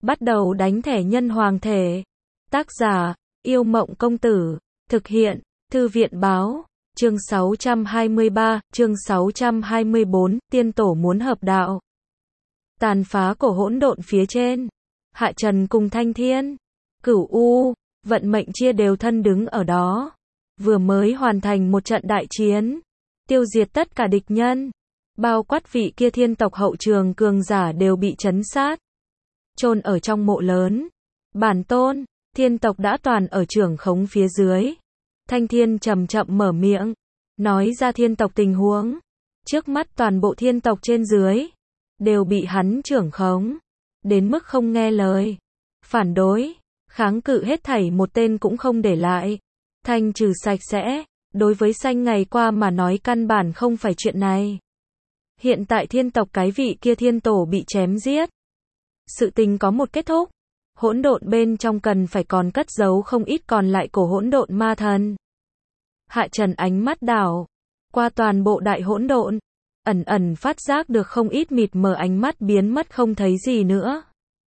Bắt đầu đánh thẻ nhân hoàng thể. Tác giả, Yêu Mộng Công Tử. Thực hiện, Thư viện Báo. Chương 623, chương 624, tiên tổ muốn hợp đạo. Tàn phá cổ hỗn độn phía trên. Hạ Trần cùng Thanh Thiên, Cửu U, vận mệnh chia đều thân đứng ở đó. Vừa mới hoàn thành một trận đại chiến, tiêu diệt tất cả địch nhân, bao quát vị kia thiên tộc hậu trường cường giả đều bị trấn sát, chôn ở trong mộ lớn. Bản tôn, thiên tộc đã toàn ở trưởng khống phía dưới. Thanh Thiên chậm chậm mở miệng, nói ra thiên tộc tình huống. Trước mắt toàn bộ thiên tộc trên dưới đều bị hắn trưởng khống, đến mức không nghe lời, phản đối, kháng cự hết thảy một tên cũng không để lại, thanh trừ sạch sẽ. Đối với Xanh ngày qua mà nói căn bản không phải chuyện này. Hiện tại thiên tộc cái vị kia thiên tổ bị chém giết, sự tình có một kết thúc. Hỗn độn bên trong cần phải còn cất giấu không ít còn lại cổ hỗn độn ma thần. Hạ Trần ánh mắt đảo qua toàn bộ đại hỗn độn, ẩn ẩn phát giác được không ít mịt mờ ánh mắt biến mất không thấy gì nữa.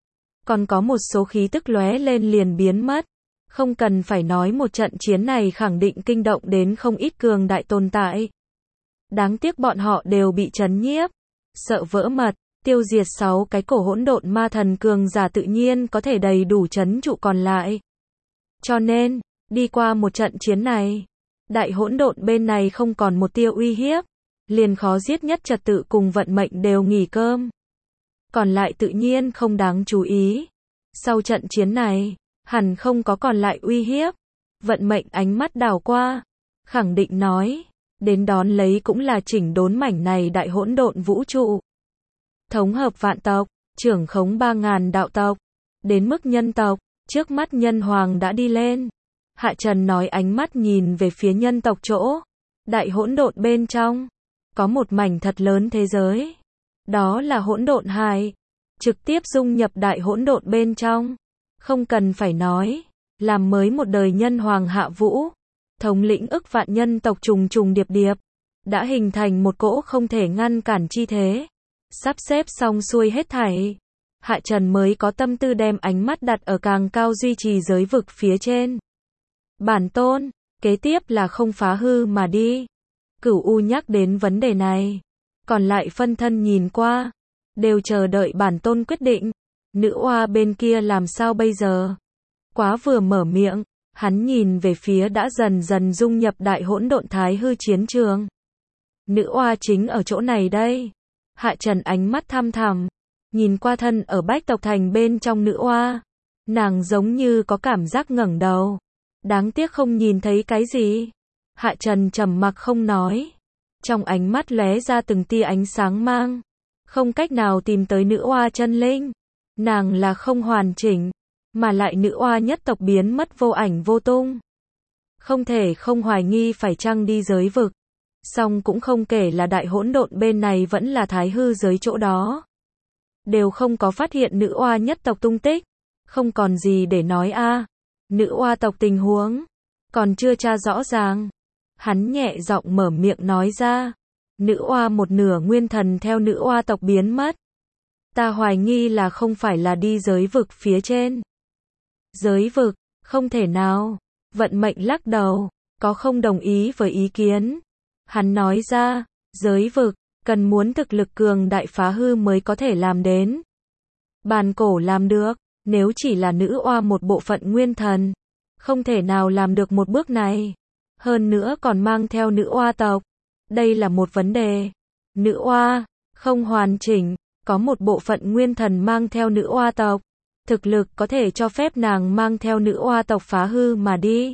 Còn có một số khí tức lóe lên liền biến mất. Không cần phải nói một trận chiến này khẳng định kinh động đến không ít cường đại tồn tại. Đáng tiếc bọn họ đều bị trấn nhiếp, sợ vỡ mật. Tiêu diệt 6 cái cổ hỗn độn ma thần cường giả tự nhiên có thể đầy đủ trấn trụ còn lại. Cho nên, đi qua một trận chiến này, đại hỗn độn bên này không còn một tia uy hiếp, liền khó giết nhất trật tự cùng vận mệnh đều nghỉ cơm. Còn lại tự nhiên không đáng chú ý. Sau trận chiến này, hẳn không có còn lại uy hiếp. Vận mệnh ánh mắt đảo qua, khẳng định nói, đến đón lấy cũng là chỉnh đốn mảnh này đại hỗn độn vũ trụ. Thống hợp vạn tộc, trưởng khống 3.000 đạo tộc, đến mức nhân tộc, trước mắt nhân hoàng đã đi lên. Hạ Trần nói ánh mắt nhìn về phía nhân tộc chỗ. Đại hỗn độn bên trong, có một mảnh thật lớn thế giới. Đó là hỗn độn hải, trực tiếp dung nhập đại hỗn độn bên trong. Không cần phải nói, làm mới một đời nhân hoàng Hạ Vũ, thống lĩnh ức vạn nhân tộc trùng trùng điệp điệp, đã hình thành một cỗ không thể ngăn cản chi thế. Sắp xếp xong xuôi hết thảy, Hạ Trần mới có tâm tư đem ánh mắt đặt ở càng cao duy trì giới vực phía trên. Bản tôn, kế tiếp là không phá hư mà đi. Cửu U nhắc đến vấn đề này, còn lại phân thân nhìn qua, đều chờ đợi bản tôn quyết định. Nữ oa bên kia làm sao bây giờ? Quá vừa mở miệng, hắn nhìn về phía đã dần dần dung nhập đại hỗn độn thái hư chiến trường. Nữ oa chính ở chỗ này đây. Hạ Trần ánh mắt thăm thẳm, nhìn qua thân ở Bách Tộc Thành bên trong nữ oa. Nàng giống như có cảm giác ngẩng đầu. Đáng tiếc không nhìn thấy cái gì. Hạ Trần trầm mặc không nói. Trong ánh mắt lóe ra từng tia ánh sáng mang. Không cách nào tìm tới nữ oa chân linh. Nàng là không hoàn chỉnh, mà lại nữ oa nhất tộc biến mất vô ảnh vô tung. Không thể không hoài nghi phải chăng đi giới vực. Song cũng không kể là đại hỗn độn bên này vẫn là thái hư giới chỗ đó. Đều không có phát hiện nữ oa nhất tộc tung tích. Không còn gì để nói a. Nữ oa tộc tình huống còn chưa tra rõ ràng. Hắn nhẹ giọng mở miệng nói ra. Nữ oa một nửa nguyên thần theo nữ oa tộc biến mất. Ta hoài nghi là không phải là đi giới vực phía trên. Giới vực, không thể nào. Vận mệnh lắc đầu, có không đồng ý với ý kiến. Hắn nói ra, giới vực, cần muốn thực lực cường đại phá hư mới có thể làm đến. Bàn cổ làm được, nếu chỉ là nữ oa một bộ phận nguyên thần, không thể nào làm được một bước này. Hơn nữa còn mang theo nữ oa tộc. Đây là một vấn đề. Nữ oa, không hoàn chỉnh, có một bộ phận nguyên thần mang theo nữ oa tộc. Thực lực có thể cho phép nàng mang theo nữ oa tộc phá hư mà đi.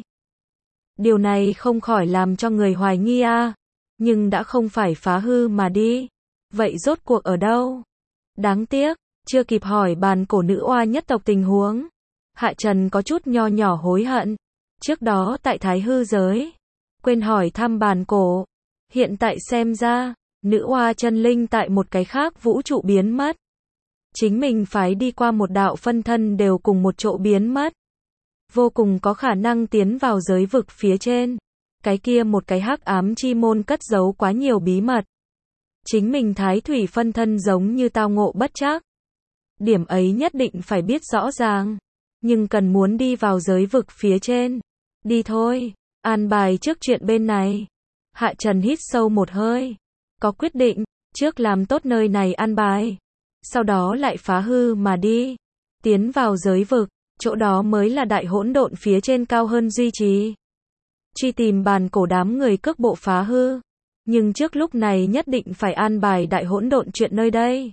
Điều này không khỏi làm cho người hoài nghi a. Nhưng đã không phải phá hư mà đi. Vậy rốt cuộc ở đâu? Đáng tiếc, chưa kịp hỏi bàn cổ nữ oa nhất tộc tình huống. Hạ Trần có chút nho nhỏ hối hận. Trước đó tại thái hư giới, quên hỏi thăm bàn cổ. Hiện tại xem ra, nữ oa chân linh tại một cái khác vũ trụ biến mất. Chính mình phải đi qua một đạo phân thân đều cùng một chỗ biến mất. Vô cùng có khả năng tiến vào giới vực phía trên. Cái kia một cái hắc ám chi môn cất giấu quá nhiều bí mật. Chính mình thái thủy phân thân giống như tao ngộ bất trắc. điểm ấy nhất định phải biết rõ ràng. Nhưng cần muốn đi vào giới vực phía trên. Đi thôi, an bài trước chuyện bên này. Hạ Trần hít sâu một hơi. Có quyết định, trước làm tốt nơi này an bài. Sau đó lại phá hư mà đi. Tiến vào giới vực, chỗ đó mới là đại hỗn độn phía trên cao hơn duy trì. Truy tìm bàn cổ đám người cước bộ phá hư. Nhưng trước lúc này nhất định phải an bài đại hỗn độn chuyện nơi đây.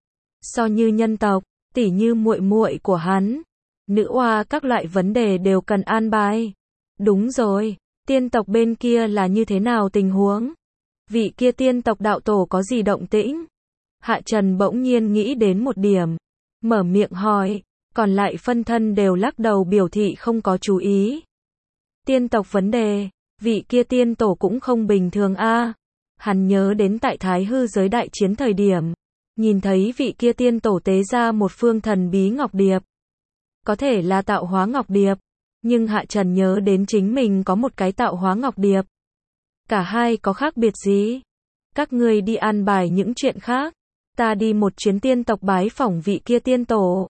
So như nhân tộc, tỉ như muội muội của hắn, nữ oa các loại vấn đề đều cần an bài. Đúng rồi, tiên tộc bên kia là như thế nào tình huống? Vị kia tiên tộc đạo tổ có gì động tĩnh? Hạ Trần bỗng nhiên nghĩ đến một điểm, mở miệng hỏi, còn lại phân thân đều lắc đầu biểu thị không có chú ý. Tiên tộc vấn đề, vị kia tiên tổ cũng không bình thường a. Hắn nhớ đến tại Thái Hư giới đại chiến thời điểm, nhìn thấy vị kia tiên tổ tế ra một phương thần bí ngọc điệp. Có thể là tạo hóa ngọc điệp, nhưng Hạ Trần nhớ đến chính mình có một cái tạo hóa ngọc điệp. Cả hai có khác biệt gì? Các ngươi đi an bài những chuyện khác, ta đi một chuyến tiên tộc bái phỏng vị kia tiên tổ.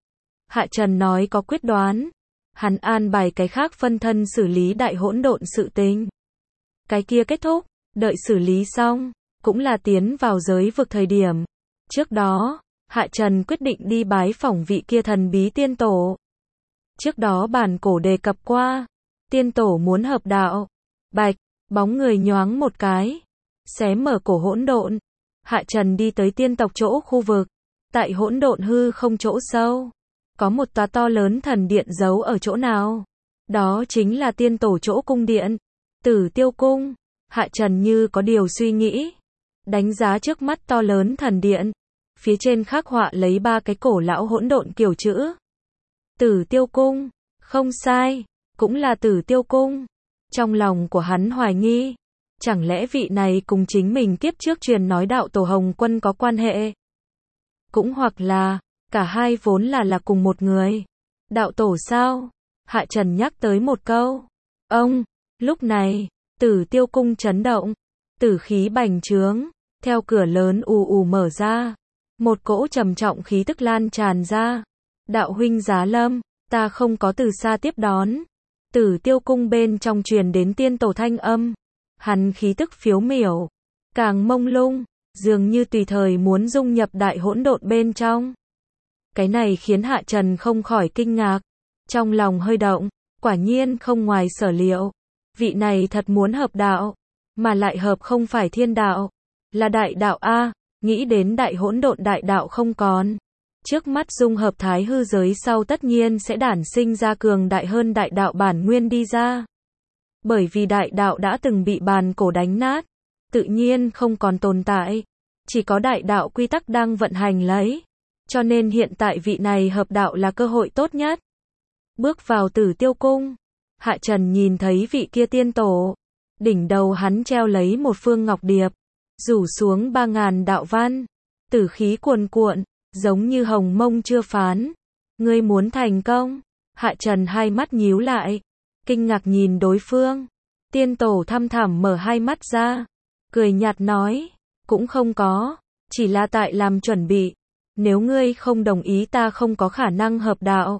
Hạ Trần nói có quyết đoán, hắn an bài cái khác phân thân xử lý đại hỗn độn sự tình. Cái kia kết thúc, đợi xử lý xong, cũng là tiến vào giới vực thời điểm. Trước đó, Hạ Trần quyết định đi bái phỏng vị kia thần bí tiên tổ. Trước đó bản cổ đề cập qua, tiên tổ muốn hợp đạo. Bạch, bóng người nhoáng một cái, xé mở cổ hỗn độn. Hạ Trần đi tới tiên tộc chỗ khu vực, tại hỗn độn hư không chỗ sâu, có một tòa to lớn thần điện giấu ở chỗ nào? Đó chính là tiên tổ chỗ cung điện, Tử Tiêu cung. Hạ Trần như có điều suy nghĩ, đánh giá trước mắt to lớn thần điện, phía trên khắc họa lấy 3 cái cổ lão hỗn độn kiểu chữ. Tử Tiêu cung, không sai, cũng là Tử Tiêu cung. Trong lòng của hắn hoài nghi, chẳng lẽ vị này cùng chính mình kiếp trước truyền nói đạo tổ Hồng Quân có quan hệ? Cũng hoặc là, cả hai vốn là cùng một người. Đạo tổ sao? Hạ Trần nhắc tới một câu. Ông, lúc này, Tử Tiêu cung chấn động, tử khí bành trướng, theo cửa lớn ù ù mở ra, một cỗ trầm trọng khí tức lan tràn ra. Đạo huynh Giá Lâm, ta không có từ xa tiếp đón. Tử Tiêu cung bên trong truyền đến tiên tổ thanh âm, hắn khí tức phiếu miểu, càng mông lung, dường như tùy thời muốn dung nhập đại hỗn độn bên trong. Cái này khiến Hạ Trần không khỏi kinh ngạc, trong lòng hơi động, quả nhiên không ngoài sở liệu. Vị này thật muốn hợp đạo, mà lại hợp không phải thiên đạo, là đại đạo a. Nghĩ đến đại hỗn độn đại đạo không còn, trước mắt dung hợp Thái Hư giới sau tất nhiên sẽ đản sinh ra cường đại hơn đại đạo bản nguyên đi ra. Bởi vì đại đạo đã từng bị bàn cổ đánh nát, tự nhiên không còn tồn tại, chỉ có đại đạo quy tắc đang vận hành lấy, cho nên hiện tại vị này hợp đạo là cơ hội tốt nhất. Bước vào Tử Tiêu cung, Hạ Trần nhìn thấy vị kia tiên tổ, đỉnh đầu hắn treo lấy một phương ngọc điệp, rủ xuống 3000 đạo văn, tử khí cuồn cuộn, giống như hồng mông chưa phán. Ngươi muốn thành công? Hạ Trần hai mắt nhíu lại, kinh ngạc nhìn đối phương. Tiên tổ thăm thẳm mở hai mắt ra, cười nhạt nói, cũng không có, chỉ là tại làm chuẩn bị. Nếu ngươi không đồng ý ta không có khả năng hợp đạo.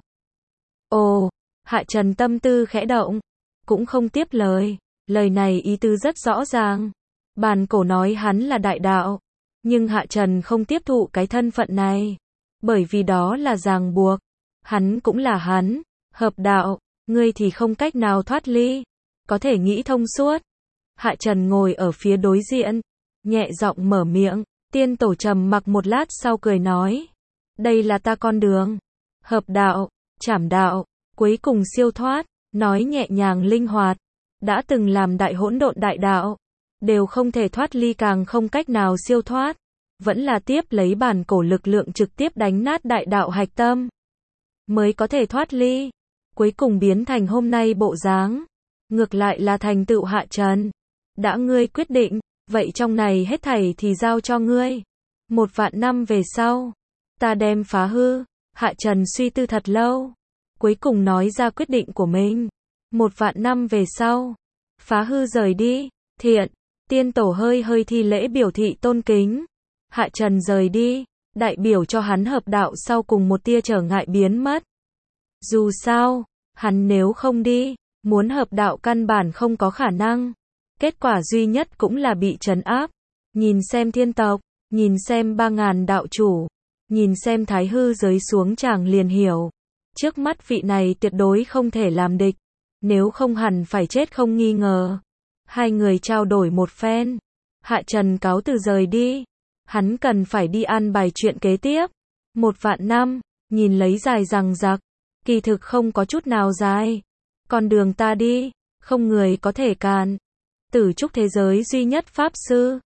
Ồ, Hạ Trần tâm tư khẽ động, cũng không tiếp lời. Lời này ý tứ rất rõ ràng. Bàn cổ nói hắn là đại đạo, nhưng Hạ Trần không tiếp thụ cái thân phận này, bởi vì đó là ràng buộc. Hắn cũng là hắn, hợp đạo, ngươi thì không cách nào thoát ly, có thể nghĩ thông suốt. Hạ Trần ngồi ở phía đối diện, nhẹ giọng mở miệng. Tiên tổ trầm mặc một lát sau cười nói, đây là ta con đường, hợp đạo, trảm đạo, cuối cùng siêu thoát. Nói nhẹ nhàng linh hoạt, đã từng làm đại hỗn độn đại đạo, đều không thể thoát ly càng không cách nào siêu thoát, vẫn là tiếp lấy bản cổ lực lượng trực tiếp đánh nát đại đạo hạch tâm, mới có thể thoát ly, cuối cùng biến thành hôm nay bộ dáng. Ngược lại là thành tựu Hạ Trần. Đã ngươi quyết định, vậy trong này hết thảy thì giao cho ngươi. 1.000 năm về sau, ta đem phá hư. Hạ Trần suy tư thật lâu, cuối cùng nói ra quyết định của mình. 1.000 năm về sau, phá hư rời đi. Thiện, tiên tổ hơi hơi thi lễ biểu thị tôn kính. Hạ Trần rời đi, đại biểu cho hắn hợp đạo sau cùng một tia trở ngại biến mất. Dù sao, hắn nếu không đi, muốn hợp đạo căn bản không có khả năng. Kết quả duy nhất cũng là bị trấn áp. Nhìn xem thiên tộc, nhìn xem 3.000 đạo chủ, nhìn xem thái hư giới xuống chàng liền hiểu. Trước mắt vị này tuyệt đối không thể làm địch. Nếu không hẳn phải chết không nghi ngờ. Hai người trao đổi một phen. Hạ Trần cáo từ rời đi. Hắn cần phải đi an bài chuyện kế tiếp. 1.000 năm, nhìn lấy dài rằng rặc. Kỳ thực không có chút nào dài. Con đường ta đi, không người có thể cản. Tử trúc thế giới duy nhất pháp sư.